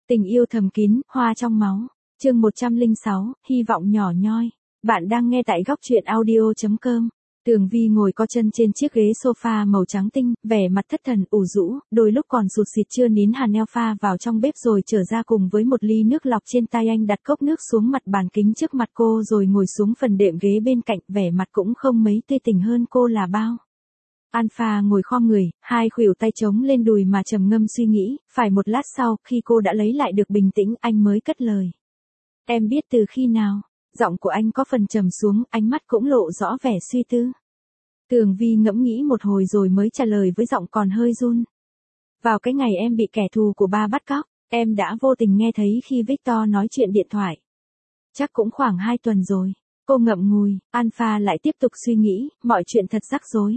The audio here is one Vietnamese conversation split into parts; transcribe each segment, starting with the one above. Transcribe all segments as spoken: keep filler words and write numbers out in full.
Tình yêu thầm kín, hoa trong máu. Chương một trăm lẻ sáu, hy vọng nhỏ nhoi. Bạn đang nghe tại góc truyện audio chấm com. Tường Vi ngồi co chân trên chiếc ghế sofa màu trắng tinh, vẻ mặt thất thần ủ rũ, đôi lúc còn sụt sịt chưa nín hàn eo pha vào trong bếp rồi trở ra cùng với một ly nước lọc trên tay. Anh đặt cốc nước xuống mặt bàn kính trước mặt cô rồi ngồi xuống phần đệm ghế bên cạnh, vẻ mặt cũng không mấy tươi tỉnh hơn cô là bao. Alpha ngồi khom người, hai khuỷu tay chống lên đùi mà trầm ngâm suy nghĩ, phải một lát sau, khi cô đã lấy lại được bình tĩnh, anh mới cất lời. Em biết từ khi nào? Giọng của anh có phần trầm xuống, ánh mắt cũng lộ rõ vẻ suy tư. Tường Vi ngẫm nghĩ một hồi rồi mới trả lời với giọng còn hơi run. Vào cái ngày em bị kẻ thù của ba bắt cóc, em đã vô tình nghe thấy khi Victor nói chuyện điện thoại. Chắc cũng khoảng hai tuần rồi. Cô ngậm ngùi, Alpha lại tiếp tục suy nghĩ, mọi chuyện thật rắc rối.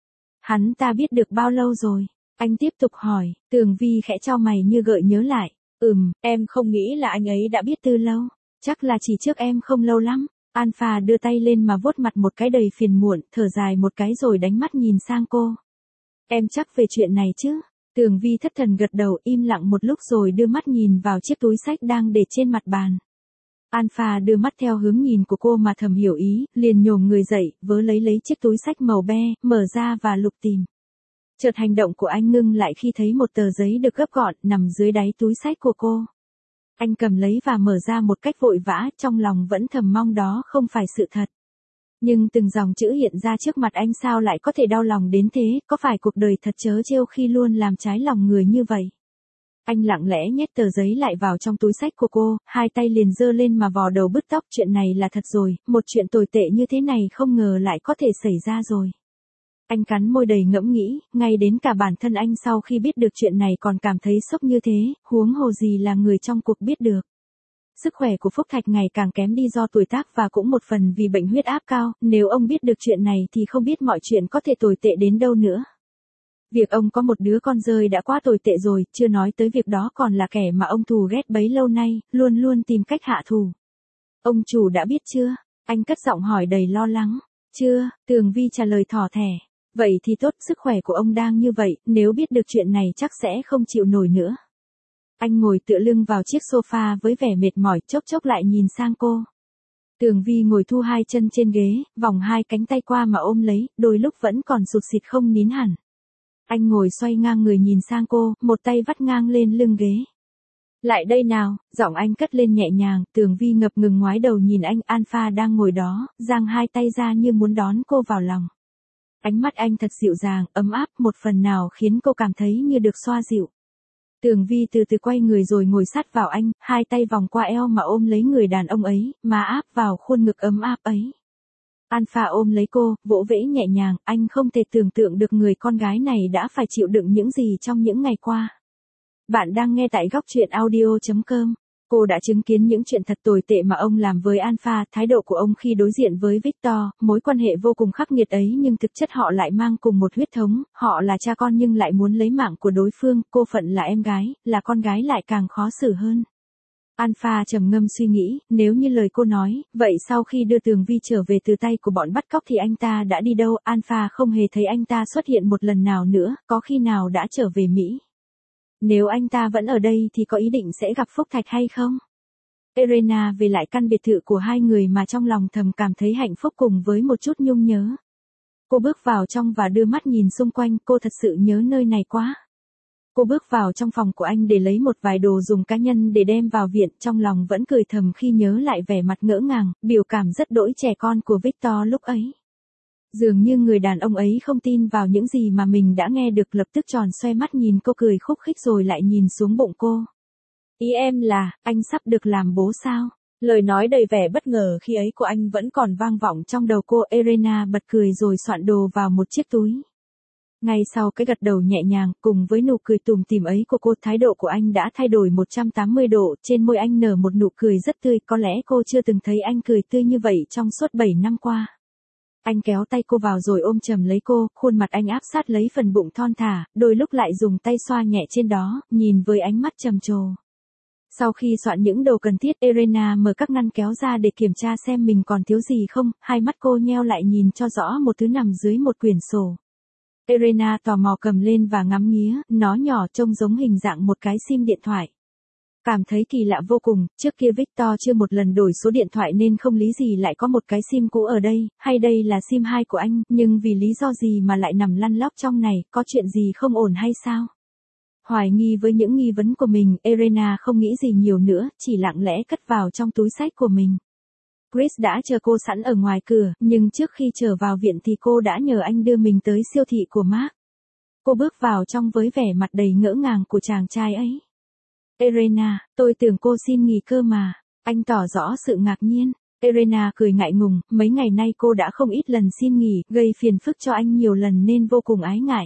Hắn ta biết được bao lâu rồi? Anh tiếp tục hỏi, Tường Vi khẽ chau mày như gợi nhớ lại. Ừm, em không nghĩ là anh ấy đã biết từ lâu. Chắc là chỉ trước em không lâu lắm. Alpha đưa tay lên mà vuốt mặt một cái đầy phiền muộn, thở dài một cái rồi đánh mắt nhìn sang cô. Em chắc về chuyện này chứ? Tường Vi thất thần gật đầu, im lặng một lúc rồi đưa mắt nhìn vào chiếc túi xách đang để trên mặt bàn. Alpha đưa mắt theo hướng nhìn của cô mà thầm hiểu ý, liền nhổm người dậy, vớ lấy lấy chiếc túi xách màu be, mở ra và lục tìm. Chợt hành động của anh ngưng lại khi thấy một tờ giấy được gấp gọn nằm dưới đáy túi xách của cô. Anh cầm lấy và mở ra một cách vội vã, trong lòng vẫn thầm mong đó không phải sự thật. Nhưng từng dòng chữ hiện ra trước mặt anh sao lại có thể đau lòng đến thế, có phải cuộc đời thật trớ trêu khi luôn làm trái lòng người như vậy? Anh lặng lẽ nhét tờ giấy lại vào trong túi xách của cô, hai tay liền giơ lên mà vò đầu bứt tóc. Chuyện này là thật rồi, một chuyện tồi tệ như thế này không ngờ lại có thể xảy ra rồi. Anh cắn môi đầy ngẫm nghĩ, ngay đến cả bản thân anh sau khi biết được chuyện này còn cảm thấy sốc như thế, huống hồ gì là người trong cuộc biết được. Sức khỏe của Phúc Thạch ngày càng kém đi do tuổi tác và cũng một phần vì bệnh huyết áp cao, nếu ông biết được chuyện này thì không biết mọi chuyện có thể tồi tệ đến đâu nữa. Việc ông có một đứa con rơi đã quá tồi tệ rồi, chưa nói tới việc đó còn là kẻ mà ông thù ghét bấy lâu nay, luôn luôn tìm cách hạ thù. Ông chủ đã biết chưa? Anh cất giọng hỏi đầy lo lắng. Chưa, Tường Vi trả lời thỏ thẻ. Vậy thì tốt, sức khỏe của ông đang như vậy, nếu biết được chuyện này chắc sẽ không chịu nổi nữa. Anh ngồi tựa lưng vào chiếc sofa với vẻ mệt mỏi, chốc chốc lại nhìn sang cô. Tường Vi ngồi thu hai chân trên ghế, vòng hai cánh tay qua mà ôm lấy, đôi lúc vẫn còn sụt sịt không nín hẳn. Anh ngồi xoay ngang người nhìn sang cô, một tay vắt ngang lên lưng ghế. Lại đây nào, giọng anh cất lên nhẹ nhàng. Tường Vi ngập ngừng ngoái đầu nhìn anh. Alpha đang ngồi đó, giang hai tay ra như muốn đón cô vào lòng. Ánh mắt anh thật dịu dàng, ấm áp, một phần nào khiến cô cảm thấy như được xoa dịu. Tường Vi từ từ quay người rồi ngồi sát vào anh, hai tay vòng qua eo mà ôm lấy người đàn ông ấy, má áp vào khuôn ngực ấm áp ấy. Alpha ôm lấy cô, vỗ vẽ nhẹ nhàng, anh không thể tưởng tượng được người con gái này đã phải chịu đựng những gì trong những ngày qua. Bạn đang nghe tại góc truyện audio chấm com. Cô đã chứng kiến những chuyện thật tồi tệ mà ông làm với Alpha, thái độ của ông khi đối diện với Victor, mối quan hệ vô cùng khắc nghiệt ấy nhưng thực chất họ lại mang cùng một huyết thống, họ là cha con nhưng lại muốn lấy mạng của đối phương, cô Phận là em gái, là con gái lại càng khó xử hơn. Alpha trầm ngâm suy nghĩ, nếu như lời cô nói, vậy sau khi đưa Tường Vi trở về từ tay của bọn bắt cóc thì anh ta đã đi đâu? Alpha không hề thấy anh ta xuất hiện một lần nào nữa, có khi nào đã trở về Mỹ? Nếu anh ta vẫn ở đây thì có ý định sẽ gặp Phúc Thạch hay không? Elena về lại căn biệt thự của hai người mà trong lòng thầm cảm thấy hạnh phúc cùng với một chút nhung nhớ. Cô bước vào trong và đưa mắt nhìn xung quanh, cô thật sự nhớ nơi này quá. Cô bước vào trong phòng của anh để lấy một vài đồ dùng cá nhân để đem vào viện, trong lòng vẫn cười thầm khi nhớ lại vẻ mặt ngỡ ngàng, biểu cảm rất đỗi trẻ con của Victor lúc ấy. Dường như người đàn ông ấy không tin vào những gì mà mình đã nghe được, lập tức tròn xoe mắt nhìn cô cười khúc khích rồi lại nhìn xuống bụng cô. Ý em là, anh sắp được làm bố sao? Lời nói đầy vẻ bất ngờ khi ấy của anh vẫn còn vang vọng trong đầu cô. Elena bật cười rồi soạn đồ vào một chiếc túi. Ngay sau cái gật đầu nhẹ nhàng, cùng với nụ cười tủm tỉm ấy của cô, thái độ của anh đã thay đổi một trăm tám mươi độ, trên môi anh nở một nụ cười rất tươi, có lẽ cô chưa từng thấy anh cười tươi như vậy trong suốt bảy năm qua. Anh kéo tay cô vào rồi ôm chầm lấy cô, khuôn mặt anh áp sát lấy phần bụng thon thả, đôi lúc lại dùng tay xoa nhẹ trên đó, nhìn với ánh mắt trầm trồ. Sau khi soạn những đồ cần thiết, Elena mở các ngăn kéo ra để kiểm tra xem mình còn thiếu gì không, hai mắt cô nheo lại nhìn cho rõ một thứ nằm dưới một quyển sổ. Elena tò mò cầm lên và ngắm nghía, nó nhỏ trông giống hình dạng một cái sim điện thoại. Cảm thấy kỳ lạ vô cùng, trước kia Victor chưa một lần đổi số điện thoại nên không lý gì lại có một cái sim cũ ở đây, hay đây là sim hai của anh, nhưng vì lý do gì mà lại nằm lăn lóc trong này, có chuyện gì không ổn hay sao? Hoài nghi với những nghi vấn của mình, Elena không nghĩ gì nhiều nữa, chỉ lặng lẽ cất vào trong túi xách của mình. Chris đã chờ cô sẵn ở ngoài cửa, nhưng trước khi trở vào viện thì cô đã nhờ anh đưa mình tới siêu thị của Mark. Cô bước vào trong với vẻ mặt đầy ngỡ ngàng của chàng trai ấy. Elena, tôi tưởng cô xin nghỉ cơ mà. Anh tỏ rõ sự ngạc nhiên. Elena cười ngại ngùng, mấy ngày nay cô đã không ít lần xin nghỉ, gây phiền phức cho anh nhiều lần nên vô cùng ái ngại.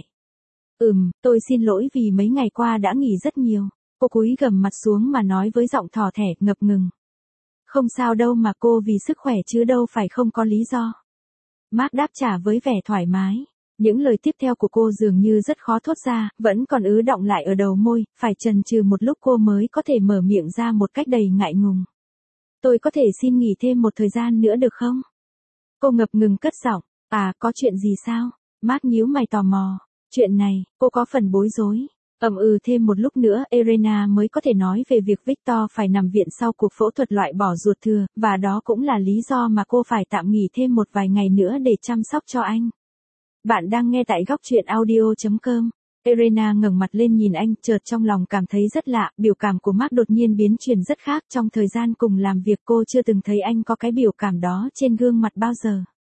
Ừm, tôi xin lỗi vì mấy ngày qua đã nghỉ rất nhiều. Cô cúi gằm mặt xuống mà nói với giọng thỏ thẻ, ngập ngừng. Không sao đâu mà cô, vì sức khỏe chứ đâu phải không có lý do. Mark đáp trả với vẻ thoải mái. Những lời tiếp theo của cô dường như rất khó thốt ra, vẫn còn ứ đọng lại ở đầu môi, phải chần chừ một lúc cô mới có thể mở miệng ra một cách đầy ngại ngùng. Tôi có thể xin nghỉ thêm một thời gian nữa được không? Cô ngập ngừng cất giọng. À, có chuyện gì sao? Mark nhíu mày tò mò. Chuyện này, cô có phần bối rối. Ậm ừ thêm một lúc nữa Elena mới có thể nói về việc Victor phải nằm viện sau cuộc phẫu thuật loại bỏ ruột thừa, và đó cũng là lý do mà cô phải tạm nghỉ thêm một vài ngày nữa để chăm sóc cho anh. Bạn đang nghe tại góc truyện audio chấm com. Elena ngẩng mặt lên nhìn anh, chợt trong lòng cảm thấy rất lạ, biểu cảm của Mark đột nhiên biến chuyển rất khác, trong thời gian cùng làm việc cô chưa từng thấy anh có cái biểu cảm đó trên gương mặt bao giờ.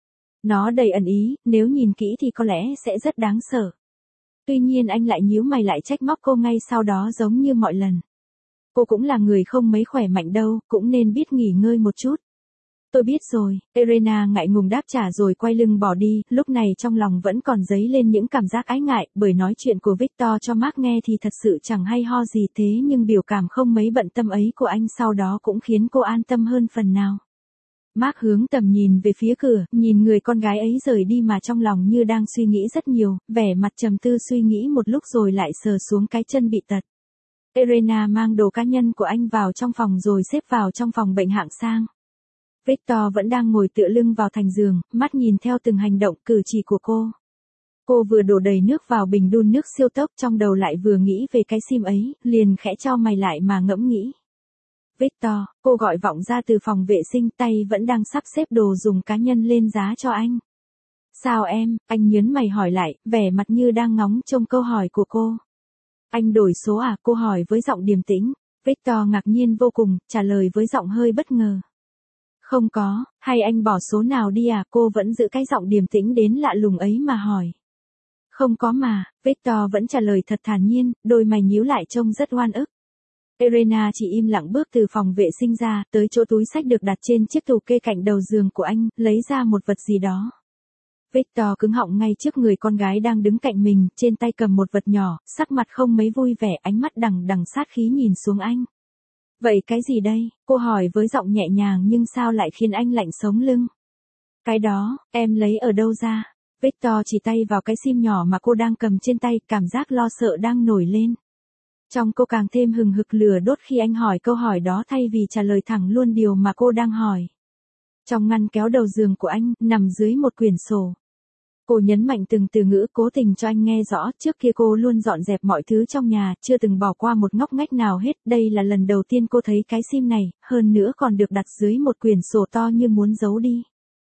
Nó đầy ẩn ý, nếu nhìn kỹ thì có lẽ sẽ rất đáng sợ. Tuy nhiên anh lại nhíu mày lại trách móc cô ngay sau đó giống như mọi lần. Cô cũng là người không mấy khỏe mạnh đâu, cũng nên biết nghỉ ngơi một chút. Tôi biết rồi, Elena ngại ngùng đáp trả rồi quay lưng bỏ đi, lúc này trong lòng vẫn còn dấy lên những cảm giác ái ngại, bởi nói chuyện của Victor cho Mark nghe thì thật sự chẳng hay ho gì, thế nhưng biểu cảm không mấy bận tâm ấy của anh sau đó cũng khiến cô an tâm hơn phần nào. Mark hướng tầm nhìn về phía cửa, nhìn người con gái ấy rời đi mà trong lòng như đang suy nghĩ rất nhiều, vẻ mặt trầm tư suy nghĩ một lúc rồi lại sờ xuống cái chân bị tật. Elena mang đồ cá nhân của anh vào trong phòng rồi xếp vào trong phòng bệnh hạng sang. Victor vẫn đang ngồi tựa lưng vào thành giường, mắt nhìn theo từng hành động cử chỉ của cô. Cô vừa đổ đầy nước vào bình đun nước siêu tốc, trong đầu lại vừa nghĩ về cái sim ấy, liền khẽ chau mày lại mà ngẫm nghĩ. Victor, cô gọi vọng ra từ phòng vệ sinh, tay vẫn đang sắp xếp đồ dùng cá nhân lên giá cho anh. Sao em, anh nhớn mày hỏi lại, vẻ mặt như đang ngóng trông câu hỏi của cô. Anh đổi số à, cô hỏi với giọng điềm tĩnh. Victor ngạc nhiên vô cùng, trả lời với giọng hơi bất ngờ. Không có, hay anh bỏ số nào đi à, cô vẫn giữ cái giọng điềm tĩnh đến lạ lùng ấy mà hỏi. Không có mà, Victor vẫn trả lời thật thản nhiên, đôi mày nhíu lại trông rất oan ức. Elena chỉ im lặng bước từ phòng vệ sinh ra, tới chỗ túi xách được đặt trên chiếc tủ kê cạnh đầu giường của anh, lấy ra một vật gì đó. Victor cứng họng ngay trước người con gái đang đứng cạnh mình, trên tay cầm một vật nhỏ, sắc mặt không mấy vui vẻ, ánh mắt đằng đằng sát khí nhìn xuống anh. Vậy cái gì đây? Cô hỏi với giọng nhẹ nhàng nhưng sao lại khiến anh lạnh sống lưng. Cái đó, em lấy ở đâu ra? Victor chỉ tay vào cái sim nhỏ mà cô đang cầm trên tay, cảm giác lo sợ đang nổi lên. Trong cô càng thêm hừng hực lửa đốt khi anh hỏi câu hỏi đó thay vì trả lời thẳng luôn điều mà cô đang hỏi. Trong ngăn kéo đầu giường của anh, nằm dưới một quyển sổ. Cô nhấn mạnh từng từ ngữ cố tình cho anh nghe rõ, trước kia cô luôn dọn dẹp mọi thứ trong nhà, chưa từng bỏ qua một ngóc ngách nào hết, đây là lần đầu tiên cô thấy cái sim này, hơn nữa còn được đặt dưới một quyển sổ to như muốn giấu đi.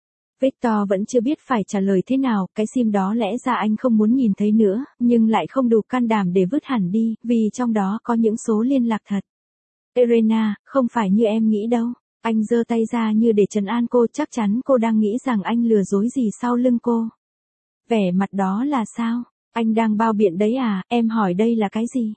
Victor vẫn chưa biết phải trả lời thế nào, cái sim đó lẽ ra anh không muốn nhìn thấy nữa, nhưng lại không đủ can đảm để vứt hẳn đi, vì trong đó có những số liên lạc thật. Elena, không phải như em nghĩ đâu. Anh giơ tay ra như để trấn an cô, chắc chắn cô đang nghĩ rằng anh lừa dối gì sau lưng cô. Vẻ mặt đó là sao? Anh đang bao biện đấy à, em hỏi đây là cái gì?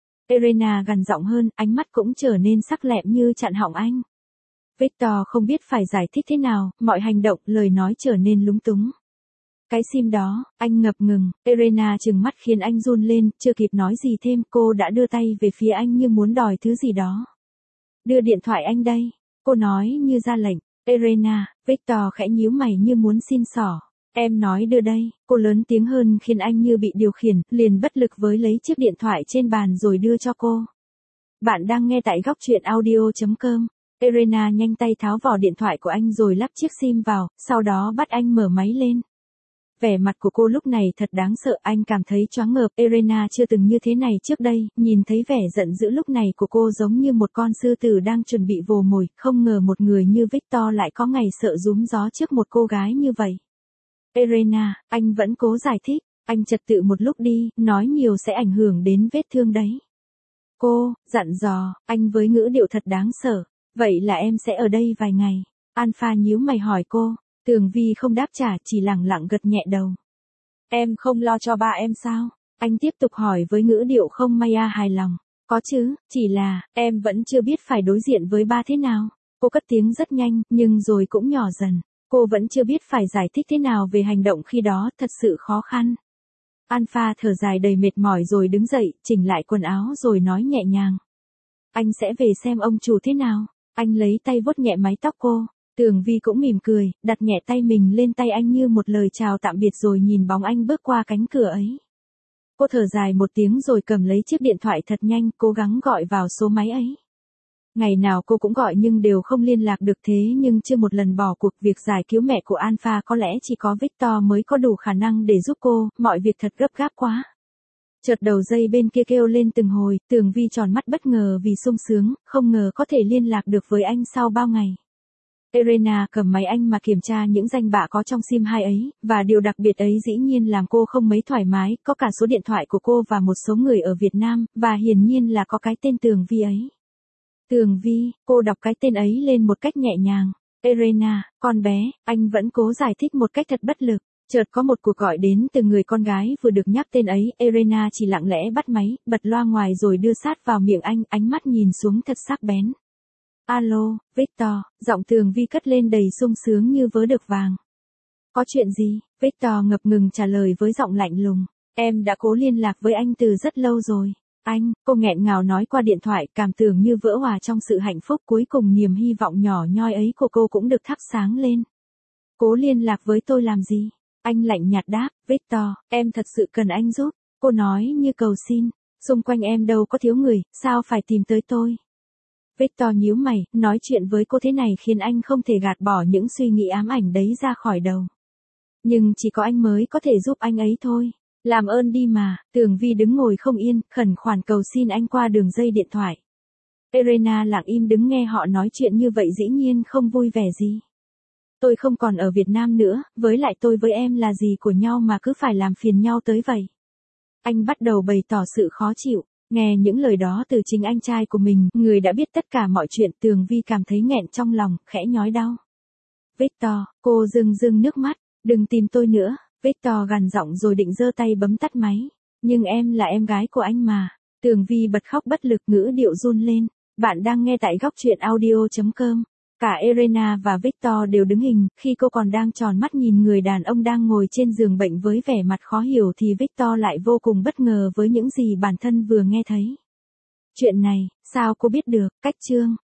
Elena gằn giọng hơn, ánh mắt cũng trở nên sắc lẹm như chặn họng anh. Victor không biết phải giải thích thế nào, mọi hành động, lời nói trở nên lúng túng. Cái sim đó, anh ngập ngừng, Elena trừng mắt khiến anh run lên, chưa kịp nói gì thêm, cô đã đưa tay về phía anh như muốn đòi thứ gì đó. Đưa điện thoại anh đây, cô nói như ra lệnh. Elena, Victor khẽ nhíu mày như muốn xin xỏ. Em nói đưa đây, cô lớn tiếng hơn khiến anh như bị điều khiển, liền bất lực với lấy chiếc điện thoại trên bàn rồi đưa cho cô. Bạn đang nghe tại góc truyện audio chấm com. Elena nhanh tay tháo vỏ điện thoại của anh rồi lắp chiếc sim vào, sau đó bắt anh mở máy lên. Vẻ mặt của cô lúc này thật đáng sợ, anh cảm thấy choáng ngợp, Elena chưa từng như thế này trước đây, nhìn thấy vẻ giận dữ lúc này của cô giống như một con sư tử đang chuẩn bị vồ mồi, không ngờ một người như Victor lại có ngày sợ rúm gió trước một cô gái như vậy. Elena, anh vẫn cố giải thích, anh trật tự một lúc đi, nói nhiều sẽ ảnh hưởng đến vết thương đấy. Cô, dặn dò, anh với ngữ điệu thật đáng sợ, vậy là em sẽ ở đây vài ngày. Alpha nhíu mày hỏi cô, Tường Vi không đáp trả, chỉ lẳng lặng gật nhẹ đầu. Em không lo cho ba em sao? Anh tiếp tục hỏi với ngữ điệu không Maya hài lòng. Có chứ, chỉ là, em vẫn chưa biết phải đối diện với ba thế nào. Cô cất tiếng rất nhanh, nhưng rồi cũng nhỏ dần. Cô vẫn chưa biết phải giải thích thế nào về hành động khi đó, thật sự khó khăn. Alpha thở dài đầy mệt mỏi rồi đứng dậy, chỉnh lại quần áo rồi nói nhẹ nhàng. Anh sẽ về xem ông chủ thế nào. Anh lấy tay vuốt nhẹ mái tóc cô. Tường Vi cũng mỉm cười, đặt nhẹ tay mình lên tay anh như một lời chào tạm biệt rồi nhìn bóng anh bước qua cánh cửa ấy. Cô thở dài một tiếng rồi cầm lấy chiếc điện thoại thật nhanh, cố gắng gọi vào số máy ấy. Ngày nào cô cũng gọi nhưng đều không liên lạc được, thế nhưng chưa một lần bỏ cuộc. Việc giải cứu mẹ của Alpha có lẽ chỉ có Victor mới có đủ khả năng để giúp cô, mọi việc thật gấp gáp quá. Chợt đầu dây bên kia kêu lên từng hồi, Tường Vi tròn mắt bất ngờ vì sung sướng, không ngờ có thể liên lạc được với anh sau bao ngày. Elena cầm máy anh mà kiểm tra những danh bạ có trong sim hai ấy, và điều đặc biệt ấy dĩ nhiên làm cô không mấy thoải mái, có cả số điện thoại của cô và một số người ở Việt Nam, và hiển nhiên là có cái tên Tường Vi ấy. Tường Vi, cô đọc cái tên ấy lên một cách nhẹ nhàng. Elena, con bé, anh vẫn cố giải thích một cách thật bất lực. Chợt có một cuộc gọi đến từ người con gái vừa được nhắc tên ấy, Elena chỉ lặng lẽ bắt máy, bật loa ngoài rồi đưa sát vào miệng anh, ánh mắt nhìn xuống thật sắc bén. Alo, Victor, giọng Tường Vi cất lên đầy sung sướng như vớ được vàng. Có chuyện gì? Victor ngập ngừng trả lời với giọng lạnh lùng. Em đã cố liên lạc với anh từ rất lâu rồi. Anh, cô nghẹn ngào nói qua điện thoại, cảm tưởng như vỡ hòa trong sự hạnh phúc, cuối cùng niềm hy vọng nhỏ nhoi ấy của cô cũng được thắp sáng lên. Cố liên lạc với tôi làm gì? Anh lạnh nhạt đáp, Victor, em thật sự cần anh giúp. Cô nói như cầu xin, xung quanh em đâu có thiếu người, sao phải tìm tới tôi? Victor nhíu mày, nói chuyện với cô thế này khiến anh không thể gạt bỏ những suy nghĩ ám ảnh đấy ra khỏi đầu. Nhưng chỉ có anh mới có thể giúp anh ấy thôi. Làm ơn đi mà. Tường Vi đứng ngồi không yên, khẩn khoản cầu xin anh qua đường dây điện thoại. Elena lặng im đứng nghe họ nói chuyện như vậy dĩ nhiên không vui vẻ gì. Tôi không còn ở Việt Nam nữa, với lại tôi với em là gì của nhau mà cứ phải làm phiền nhau tới vậy. Anh bắt đầu bày tỏ sự khó chịu. Nghe những lời đó từ chính anh trai của mình, người đã biết tất cả mọi chuyện, Tường Vi cảm thấy nghẹn trong lòng, khẽ nhói đau. Victor, cô rưng rưng nước mắt, đừng tìm tôi nữa. Victor gằn giọng rồi định giơ tay bấm tắt máy. Nhưng em là em gái của anh mà. Tường Vi bật khóc bất lực, ngữ điệu run lên. Bạn đang nghe tại góc truyện audio chấm com. Cả Elena và Victor đều đứng hình, khi cô còn đang tròn mắt nhìn người đàn ông đang ngồi trên giường bệnh với vẻ mặt khó hiểu thì Victor lại vô cùng bất ngờ với những gì bản thân vừa nghe thấy. Chuyện này, sao cô biết được? Cách chương